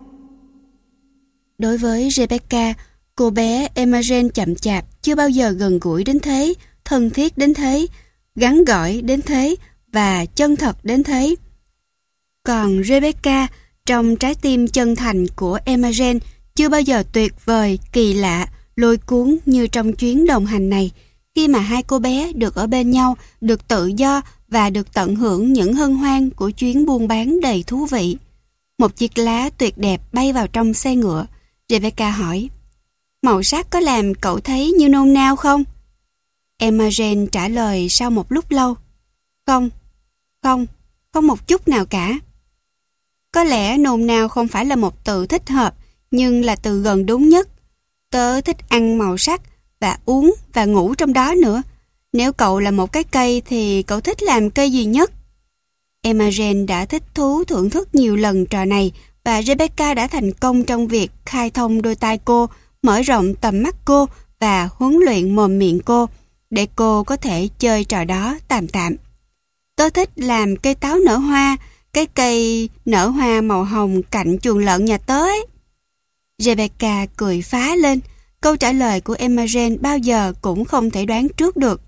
Đối với Rebecca, cô bé Emma Jane chậm chạp chưa bao giờ gần gũi đến thế, thân thiết đến thế, gắn gỏi đến thế và chân thật đến thế. Còn Rebecca, trong trái tim chân thành của Emma Jane, chưa bao giờ tuyệt vời, kỳ lạ, lôi cuốn như trong chuyến đồng hành này, khi mà hai cô bé được ở bên nhau, được tự do và được tận hưởng những hân hoan của chuyến buôn bán đầy thú vị. Một chiếc lá tuyệt đẹp bay vào trong xe ngựa. Rebecca hỏi, màu sắc có làm cậu thấy như nôn nao không? Emma Jane trả lời sau một lúc lâu, không, không, không một chút nào cả. Có lẽ nôn nao không phải là một từ thích hợp, nhưng là từ gần đúng nhất. Tớ thích ăn màu sắc và uống và ngủ trong đó nữa. Nếu cậu là một cái cây thì cậu thích làm cây gì nhất? Emma Jane đã thích thú thưởng thức nhiều lần trò này, và Rebecca đã thành công trong việc khai thông đôi tai cô, mở rộng tầm mắt cô và huấn luyện mồm miệng cô, để cô có thể chơi trò đó tạm tạm. Tớ thích làm cây táo nở hoa, cái cây nở hoa màu hồng cạnh chuồng lợn nhà tớ ấy. Rebecca cười phá lên. Câu trả lời của Emma Jane bao giờ cũng không thể đoán trước được.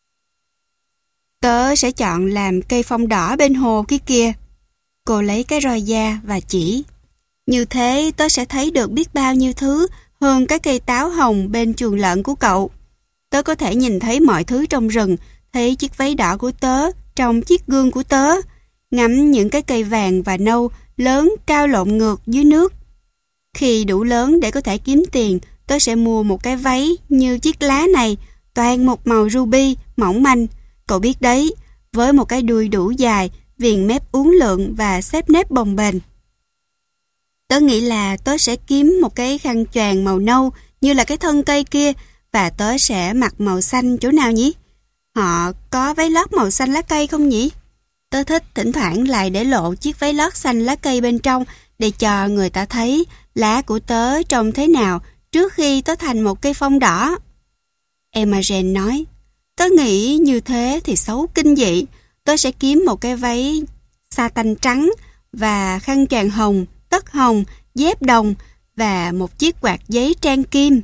Tớ sẽ chọn làm cây phong đỏ bên hồ kia kìa. Cô lấy cái roi da và chỉ. Như thế tớ sẽ thấy được biết bao nhiêu thứ hơn cái cây táo hồng bên chuồng lợn của cậu. Tớ có thể nhìn thấy mọi thứ trong rừng, thấy chiếc váy đỏ của tớ trong chiếc gương của tớ, ngắm những cái cây vàng và nâu lớn cao lộn ngược dưới nước. Khi đủ lớn để có thể kiếm tiền, tớ sẽ mua một cái váy như chiếc lá này, toàn một màu ruby, mỏng manh. Cậu biết đấy, với một cái đuôi đủ dài, viền mép uốn lượn và xếp nếp bồng bềnh. Tớ nghĩ là tớ sẽ kiếm một cái khăn choàng màu nâu như là cái thân cây kia, và tớ sẽ mặc màu xanh chỗ nào nhỉ? Họ có váy lót màu xanh lá cây không nhỉ? Tớ thích thỉnh thoảng lại để lộ chiếc váy lót xanh lá cây bên trong để cho người ta thấy lá của tớ trông thế nào trước khi tớ thành một cây phong đỏ. Emma Jane nói, tớ nghĩ như thế thì xấu kinh dị. Tớ sẽ kiếm một cái váy sa tanh trắng và khăn choàng hồng, tất hồng, dép đồng và một chiếc quạt giấy trang kim.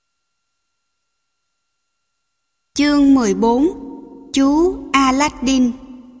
Chương mười bốn. Chú Aladdin.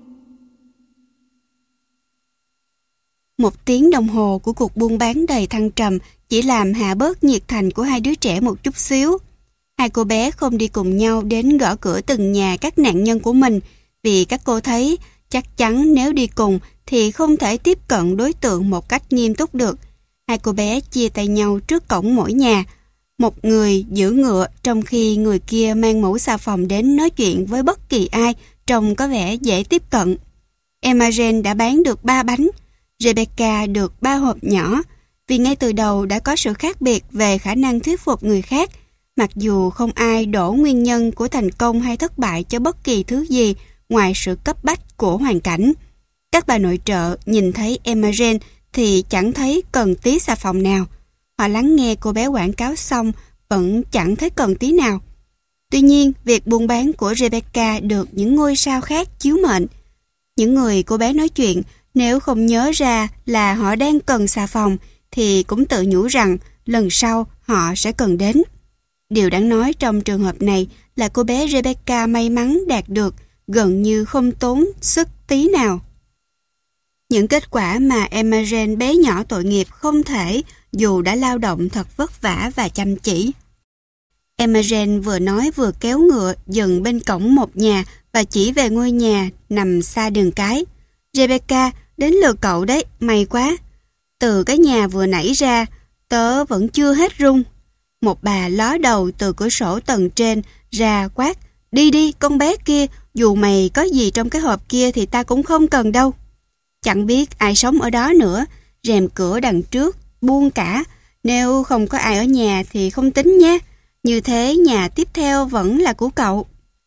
Một tiếng đồng hồ của cuộc buôn bán đầy thăng trầm chỉ làm hạ bớt nhiệt thành của hai đứa trẻ một chút xíu. Hai cô bé không đi cùng nhau đến gõ cửa từng nhà các nạn nhân của mình, vì các cô thấy chắc chắn nếu đi cùng thì không thể tiếp cận đối tượng một cách nghiêm túc được. Hai cô bé chia tay nhau trước cổng mỗi nhà. Một người giữ ngựa trong khi người kia mang mũ xà phòng đến nói chuyện với bất kỳ ai trông có vẻ dễ tiếp cận. Emma Jane đã bán được ba bánh, Rebecca được ba hộp nhỏ, vì ngay từ đầu đã có sự khác biệt về khả năng thuyết phục người khác, mặc dù không ai đổ nguyên nhân của thành công hay thất bại cho bất kỳ thứ gì ngoài sự cấp bách của hoàn cảnh. Các bà nội trợ nhìn thấy Emma Jane thì chẳng thấy cần tí xà phòng nào. Họ lắng nghe cô bé quảng cáo xong vẫn chẳng thấy cần tí nào. Tuy nhiên, việc buôn bán của Rebecca được những ngôi sao khác chiếu mệnh. Những người cô bé nói chuyện, nếu không nhớ ra là họ đang cần xà phòng thì cũng tự nhủ rằng lần sau họ sẽ cần đến. Điều đáng nói trong trường hợp này là cô bé Rebecca may mắn đạt được gần như không tốn sức tí nào. Những kết quả mà Imogen bé nhỏ tội nghiệp không thể dù đã lao động thật vất vả và chăm chỉ. Imogen vừa nói vừa kéo ngựa dừng bên cổng một nhà và chỉ về ngôi nhà nằm xa đường cái. Rebecca, đến lượt cậu đấy, may quá. Từ cái nhà vừa nảy ra, tớ vẫn chưa hết run. Một bà ló đầu từ cửa sổ tầng trên ra quát, đi đi con bé kia, dù mày có gì trong cái hộp kia thì ta cũng không cần đâu. Chẳng biết ai sống ở đó nữa, rèm cửa đằng trước buông cả, nếu không có ai ở nhà thì không tính nhé. Như thế nhà tiếp theo vẫn là của cậu.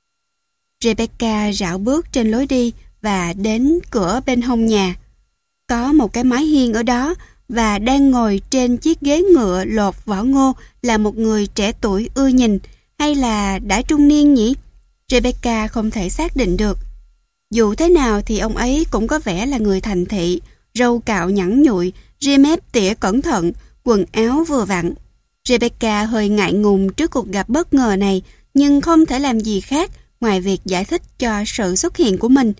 Rebecca rảo bước trên lối đi và đến cửa bên hông nhà. Có một cái mái hiên ở đó và đang ngồi trên chiếc ghế ngựa lột vỏ ngô là một người trẻ tuổi ưa nhìn, hay là đã trung niên nhỉ? Rebecca không thể xác định được. Dù thế nào thì ông ấy cũng có vẻ là người thành thị, râu cạo nhẵn nhụi, ria mép tỉa cẩn thận, quần áo vừa vặn. Rebecca hơi ngại ngùng trước cuộc gặp bất ngờ này, nhưng không thể làm gì khác ngoài việc giải thích cho sự xuất hiện của mình.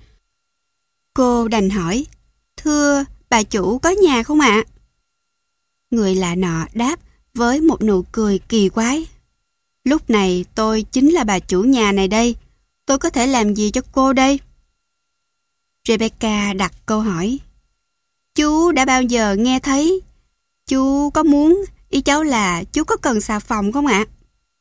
Cô đành hỏi, thưa, bà chủ có nhà không ạ? Người lạ nọ đáp với một nụ cười kỳ quái. Lúc này tôi chính là bà chủ nhà này đây. Tôi có thể làm gì cho cô đây? Rebecca đặt câu hỏi. Chú đã bao giờ nghe thấy? Chú có muốn, ý cháu là chú có cần xà phòng không ạ?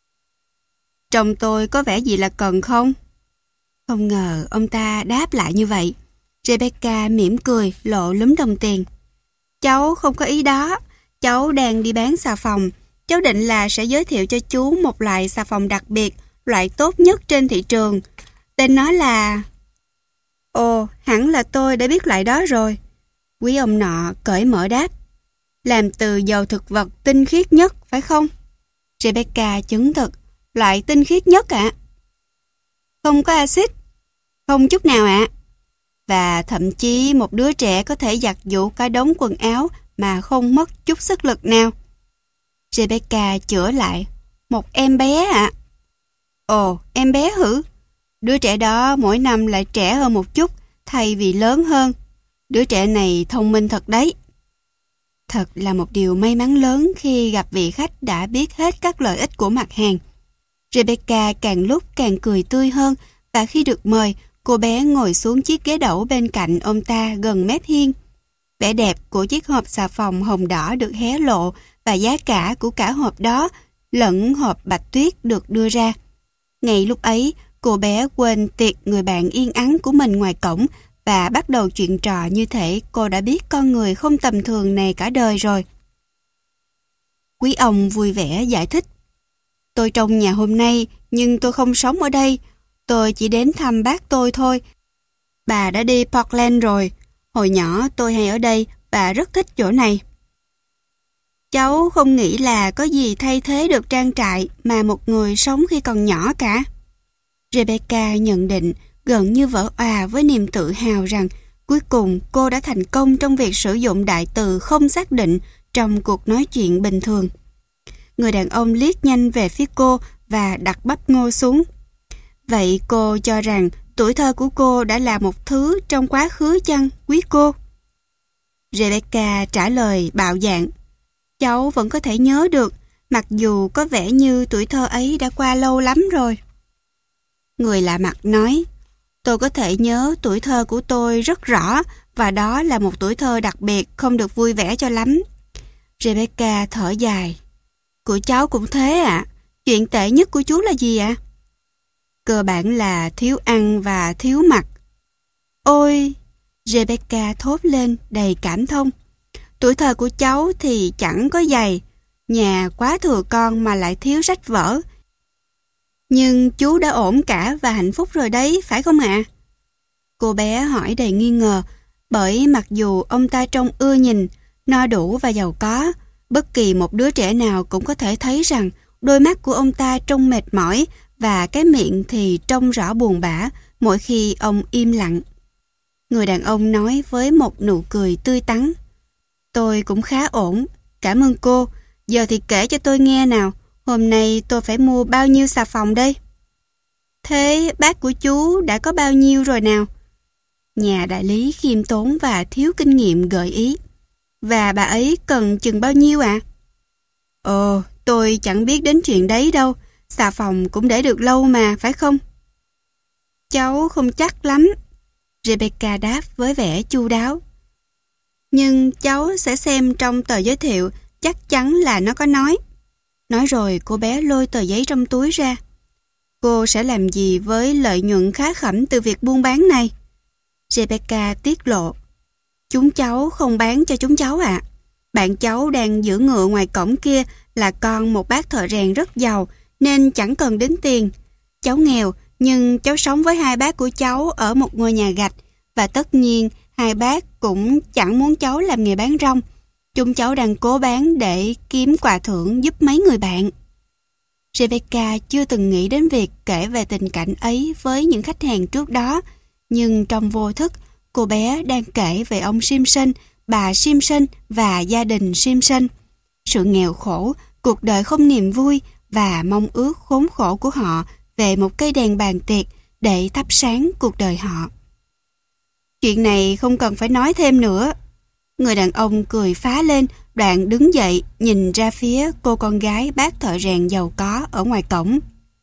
Trông tôi có vẻ gì là cần không? Không ngờ ông ta đáp lại như vậy. Rebecca mỉm cười lộ lúm đồng tiền. Cháu không có ý đó. Cháu đang đi bán xà phòng. Cháu định là sẽ giới thiệu cho chú một loại xà phòng đặc biệt, loại tốt nhất trên thị trường. Tên nó là... Ồ, hẳn là tôi đã biết loại đó rồi. Quý ông nọ cởi mở đáp. Làm từ dầu thực vật tinh khiết nhất, phải không? Rebecca chứng thực. Loại tinh khiết nhất ạ. À? Không có axit. Không chút nào ạ. À? Và thậm chí một đứa trẻ có thể giặt giũ cả đống quần áo mà không mất chút sức lực nào. Rebecca chữa lại. Một em bé ạ. À? Ồ, em bé hử? Đứa trẻ đó mỗi năm lại trẻ hơn một chút thay vì lớn hơn. Đứa trẻ này thông minh thật đấy. Thật là một điều may mắn lớn khi gặp vị khách đã biết hết các lợi ích của mặt hàng. Rebecca càng lúc càng cười tươi hơn và khi được mời, cô bé ngồi xuống chiếc ghế đẩu bên cạnh ông ta gần mép hiên. Vẻ đẹp của chiếc hộp xà phòng hồng đỏ được hé lộ và giá cả của cả hộp đó lẫn hộp bạch tuyết được đưa ra. Ngay lúc ấy, cô bé quên tiệc người bạn yên ắng của mình ngoài cổng và bắt đầu chuyện trò như thể cô đã biết con người không tầm thường này cả đời rồi. Quý ông vui vẻ giải thích. Tôi trong nhà hôm nay, nhưng tôi không sống ở đây. Tôi chỉ đến thăm bác tôi thôi. Bà đã đi Portland rồi. Hồi nhỏ tôi hay ở đây và rất thích chỗ này. Cháu không nghĩ là có gì thay thế được trang trại mà một người sống khi còn nhỏ cả. Rebecca nhận định gần như vỡ òa với niềm tự hào rằng cuối cùng cô đã thành công trong việc sử dụng đại từ không xác định trong cuộc nói chuyện bình thường. Người đàn ông liếc nhanh về phía cô và đặt bắp ngô xuống. Vậy cô cho rằng tuổi thơ của cô đã là một thứ trong quá khứ chăng, quý cô? Rebecca trả lời bạo dạn. Cháu vẫn có thể nhớ được, mặc dù có vẻ như tuổi thơ ấy đã qua lâu lắm rồi. Người lạ mặt nói, tôi có thể nhớ tuổi thơ của tôi rất rõ và đó là một tuổi thơ đặc biệt không được vui vẻ cho lắm. Rebecca thở dài. Của cháu cũng thế ạ. À? Chuyện tệ nhất của chú là gì ạ? À? Cơ bản là thiếu ăn và thiếu mặc. Ôi! Rebecca thốt lên đầy cảm thông. Tuổi thơ của cháu thì chẳng có giày. Nhà quá thừa con mà lại thiếu sách vở. Nhưng chú đã ổn cả và hạnh phúc rồi đấy, phải không ạ? À? Cô bé hỏi đầy nghi ngờ, bởi mặc dù ông ta trông ưa nhìn, no đủ và giàu có, bất kỳ một đứa trẻ nào cũng có thể thấy rằng đôi mắt của ông ta trông mệt mỏi và cái miệng thì trông rõ buồn bã mỗi khi ông im lặng. Người đàn ông nói với một nụ cười tươi tắn. Tôi cũng khá ổn, cảm ơn cô. Giờ thì kể cho tôi nghe nào, hôm nay tôi phải mua bao nhiêu xà phòng đây? Thế bác của chú đã có bao nhiêu rồi nào? Nhà đại lý khiêm tốn và thiếu kinh nghiệm gợi ý. Và bà ấy cần chừng bao nhiêu ạ? À? Ồ, tôi chẳng biết đến chuyện đấy đâu. Xà phòng cũng để được lâu mà, phải không? Cháu không chắc lắm, Rebecca đáp với vẻ chu đáo. Nhưng cháu sẽ xem trong tờ giới thiệu, chắc chắn là nó có nói. Nói rồi cô bé lôi tờ giấy trong túi ra. Cô sẽ làm gì với lợi nhuận khá khẩm từ việc buôn bán này? Rebecca tiết lộ. Chúng cháu không bán cho chúng cháu ạ. À. Bạn cháu đang giữ ngựa ngoài cổng kia là con một bác thợ rèn rất giàu nên chẳng cần đến tiền. Cháu nghèo nhưng cháu sống với hai bác của cháu ở một ngôi nhà gạch và tất nhiên hai bác cũng chẳng muốn cháu làm nghề bán rong. Chúng cháu đang cố bán để kiếm quà thưởng giúp mấy người bạn. Rebecca chưa từng nghĩ đến việc kể về tình cảnh ấy với những khách hàng trước đó, nhưng trong vô thức, cô bé đang kể về ông Simpson, bà Simpson và gia đình Simpson. Sự nghèo khổ, cuộc đời không niềm vui và mong ước khốn khổ của họ về một cây đèn bàn tiệc để thắp sáng cuộc đời họ. Chuyện này không cần phải nói thêm nữa. Người đàn ông cười phá lên, đoạn đứng dậy nhìn ra phía cô con gái bác thợ rèn giàu có ở ngoài cổng.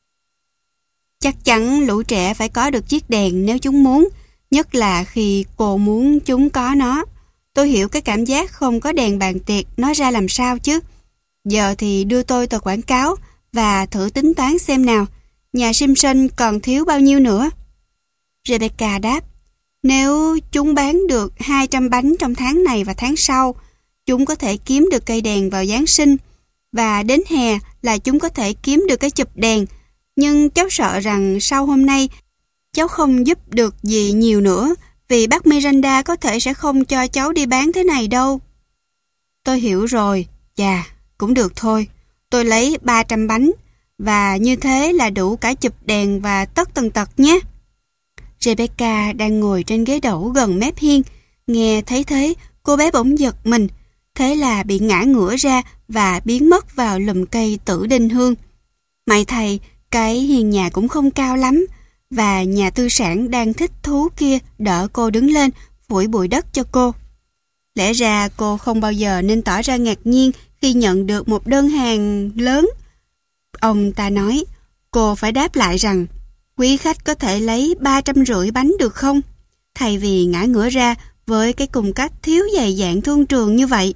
Chắc chắn lũ trẻ phải có được chiếc đèn nếu chúng muốn, nhất là khi cô muốn chúng có nó. Tôi hiểu cái cảm giác không có đèn bàn tiệc nó ra làm sao chứ. Giờ thì đưa tôi tờ quảng cáo và thử tính toán xem nào, nhà Simpson còn thiếu bao nhiêu nữa. Rebecca đáp, nếu chúng bán được hai trăm bánh trong tháng này và tháng sau, chúng có thể kiếm được cây đèn vào Giáng sinh, và đến hè là chúng có thể kiếm được cái chụp đèn. Nhưng cháu sợ rằng sau hôm nay, cháu không giúp được gì nhiều nữa, vì bác Miranda có thể sẽ không cho cháu đi bán thế này đâu. Tôi hiểu rồi, chà, cũng được thôi. Tôi lấy ba trăm bánh, và như thế là đủ cả chụp đèn và tất tần tật nhé. Rebecca đang ngồi trên ghế đẩu gần mép hiên. Nghe thấy thế, cô bé bỗng giật mình. Thế là bị ngã ngửa ra và biến mất vào lùm cây tử đinh hương. May thầy, cái hiên nhà cũng không cao lắm, và nhà tư sản đang thích thú kia đỡ cô đứng lên, phủi bụi đất cho cô. Lẽ ra cô không bao giờ nên tỏ ra ngạc nhiên khi nhận được một đơn hàng lớn. Ông ta nói, cô phải đáp lại rằng, quý khách có thể lấy ba trăm rưỡi bánh được không? Thay vì ngã ngửa ra với cái cung cách thiếu dày dạn thương trường như vậy.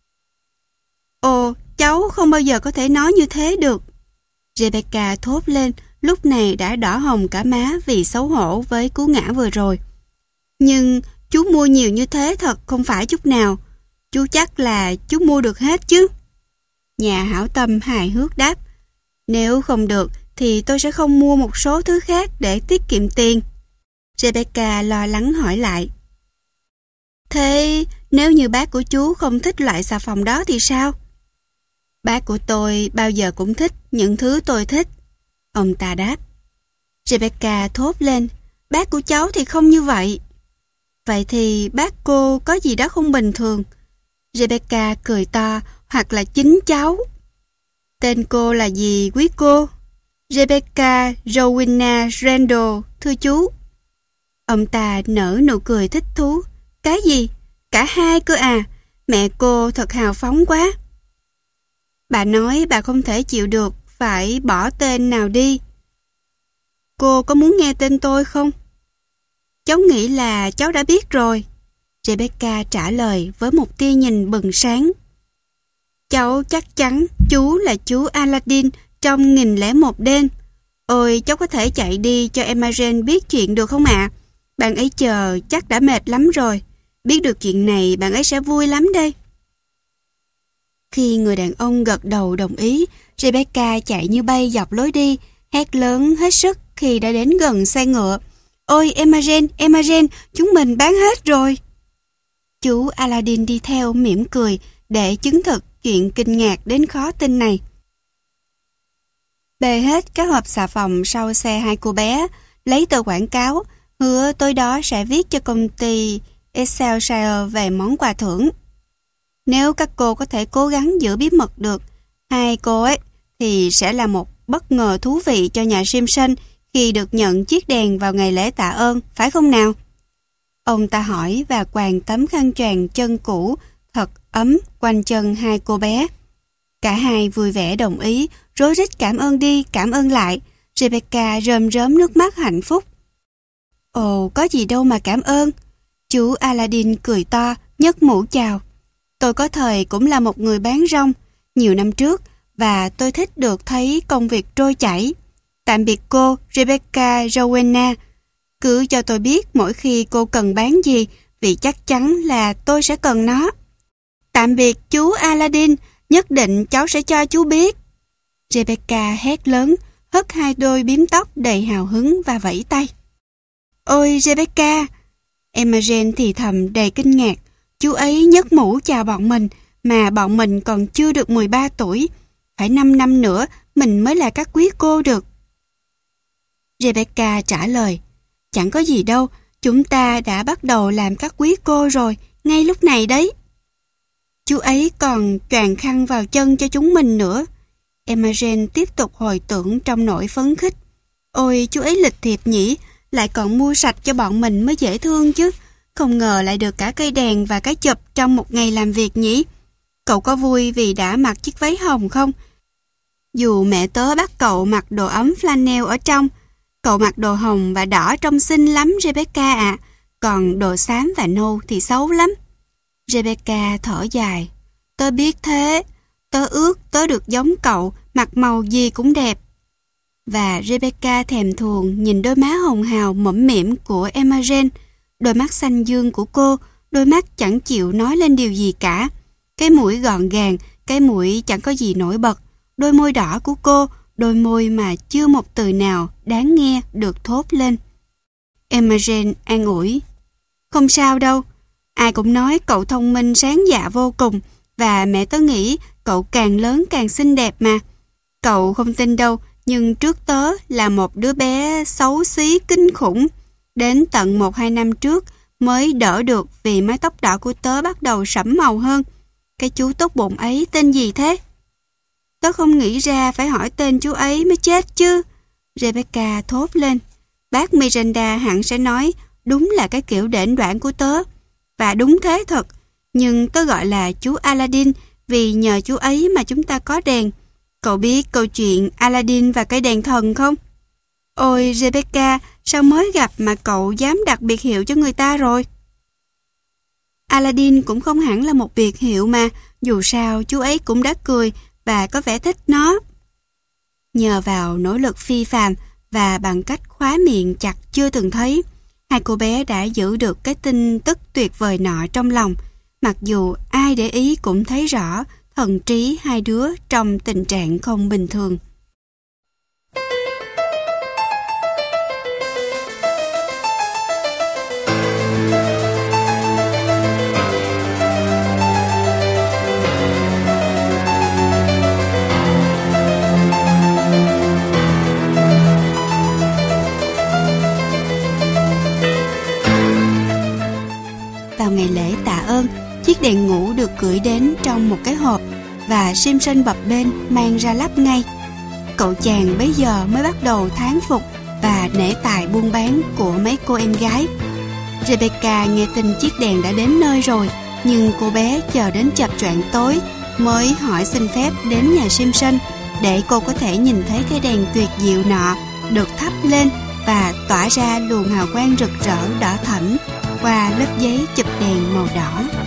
Ồ, cháu không bao giờ có thể nói như thế được. Rebecca thốt lên, lúc này đã đỏ hồng cả má vì xấu hổ với cú ngã vừa rồi. Nhưng chú mua nhiều như thế thật không phải chút nào. Chú chắc là chú mua được hết chứ? Nhà hảo tâm hài hước đáp, nếu không được thì tôi sẽ không mua một số thứ khác để tiết kiệm tiền. Rebecca lo lắng hỏi lại, thế nếu như bác của chú không thích loại xà phòng đó thì sao? Bác của tôi bao giờ cũng thích những thứ tôi thích, ông ta đáp. Rebecca thốt lên, bác của cháu thì không như vậy. Vậy thì bác cô có gì đó không bình thường. Rebecca cười to, hoặc là chính cháu. Tên cô là gì quý cô? Rebecca Rowena Randall, thưa chú. Ông ta nở nụ cười thích thú. Cái gì? Cả hai cơ à? Mẹ cô thật hào phóng quá. Bà nói bà không thể chịu được phải bỏ tên nào đi. Cô có muốn nghe tên tôi không? Cháu nghĩ là cháu đã biết rồi. Rebecca trả lời với một tia nhìn bừng sáng. Cháu chắc chắn chú là chú Aladdin trong nghìn lẻ một đêm. Ôi, cháu có thể chạy đi cho Emma Jane biết chuyện được không ạ? À? Bạn ấy chờ chắc đã mệt lắm rồi. Biết được chuyện này bạn ấy sẽ vui lắm đây. Khi người đàn ông gật đầu đồng ý, Rebecca chạy như bay dọc lối đi, hét lớn hết sức khi đã đến gần xe ngựa. Ôi Emma Jane, Emma Jane, chúng mình bán hết rồi. Chú Aladdin đi theo mỉm cười để chứng thực chuyện kinh ngạc đến khó tin này. Bê hết các hộp xà phòng sau xe hai cô bé, lấy tờ quảng cáo, hứa tối đó sẽ viết cho công ty Excelsior về món quà thưởng. Nếu các cô có thể cố gắng giữ bí mật được hai cô ấy, thì sẽ là một bất ngờ thú vị cho nhà Simpson khi được nhận chiếc đèn vào ngày lễ tạ ơn, phải không nào? Ông ta hỏi và quàng tấm khăn choàng chân cũ thật ấm quanh chân hai cô bé. Cả hai vui vẻ đồng ý, rối rít cảm ơn đi, cảm ơn lại. Rebecca rơm rớm nước mắt hạnh phúc. Ồ, có gì đâu mà cảm ơn. Chú Aladdin cười to, nhấc mũ chào. Tôi có thời cũng là một người bán rong, nhiều năm trước, và tôi thích được thấy công việc trôi chảy. Tạm biệt cô, Rebecca Rowena. Cứ cho tôi biết mỗi khi cô cần bán gì, vì chắc chắn là tôi sẽ cần nó. Tạm biệt chú Aladdin, nhất định cháu sẽ cho chú biết. Rebecca hét lớn, hất hai đôi bím tóc đầy hào hứng và vẫy tay. Ôi Rebecca! Emma Jane thì thầm đầy kinh ngạc. Chú ấy nhấc mũ chào bọn mình, mà bọn mình còn chưa được mười ba tuổi. Phải năm năm nữa mình mới là các quý cô được. Rebecca trả lời, chẳng có gì đâu, chúng ta đã bắt đầu làm các quý cô rồi, ngay lúc này đấy. Chú ấy còn choàng khăn vào chân cho chúng mình nữa. Emma Jane tiếp tục hồi tưởng trong nỗi phấn khích. Ôi, chú ấy lịch thiệp nhỉ, lại còn mua sạch cho bọn mình mới dễ thương chứ. Không ngờ lại được cả cây đèn và cái chụp trong một ngày làm việc nhỉ. Cậu có vui vì đã mặc chiếc váy hồng không? Dù mẹ tớ bắt cậu mặc đồ ấm flannel ở trong, cậu mặc đồ hồng và đỏ trông xinh lắm Rebecca ạ. À. Còn đồ xám và nâu thì xấu lắm. Rebecca thở dài. Tớ biết thế. Tớ ước tớ được giống cậu, mặc màu gì cũng đẹp. Và Rebecca thèm thuồng nhìn đôi má hồng hào mõm mĩm của Emma Jane, đôi mắt xanh dương của cô, đôi mắt chẳng chịu nói lên điều gì cả. Cái mũi gọn gàng, cái mũi chẳng có gì nổi bật, đôi môi đỏ của cô, đôi môi mà chưa một từ nào đáng nghe được thốt lên. Emma Jane an ủi. Không sao đâu, ai cũng nói cậu thông minh sáng dạ vô cùng, và mẹ tớ nghĩ cậu càng lớn càng xinh đẹp mà. Cậu không tin đâu, nhưng trước tớ là một đứa bé xấu xí kinh khủng. Đến tận một hai năm trước mới đỡ được vì mái tóc đỏ của tớ bắt đầu sẫm màu hơn. Cái chú tốt bụng ấy tên gì thế? Tớ không nghĩ ra, phải hỏi tên chú ấy mới chết chứ. Rebecca thốt lên. Bác Miranda hẳn sẽ nói đúng là cái kiểu đễnh đoản của tớ. Và đúng thế thật. Nhưng tớ gọi là chú Aladdin vì nhờ chú ấy mà chúng ta có đèn. Cậu biết câu chuyện Aladdin và cây đèn thần không? Ôi Rebecca, sao mới gặp mà cậu dám đặt biệt hiệu cho người ta rồi? Aladdin cũng không hẳn là một biệt hiệu mà, dù sao chú ấy cũng đã cười và có vẻ thích nó. Nhờ vào nỗ lực phi phàm và bằng cách khóa miệng chặt chưa từng thấy, hai cô bé đã giữ được cái tin tức tuyệt vời nọ trong lòng, mặc dù ai để ý cũng thấy rõ thần trí hai đứa trong tình trạng không bình thường. Vào ngày lễ tạ ơn, chiếc đèn ngủ được gửi đến trong một cái hộp và Simpson bập bênh mang ra lắp ngay. Cậu chàng bấy giờ mới bắt đầu thán phục và nể tài buôn bán của mấy cô em gái. Rebecca nghe tin chiếc đèn đã đến nơi rồi, nhưng cô bé chờ đến chập choạng tối mới hỏi xin phép đến nhà Simpson để cô có thể nhìn thấy cái đèn tuyệt diệu nọ được thắp lên và tỏa ra luồng hào quang rực rỡ đỏ thẫm qua lớp giấy chụp đèn màu đỏ.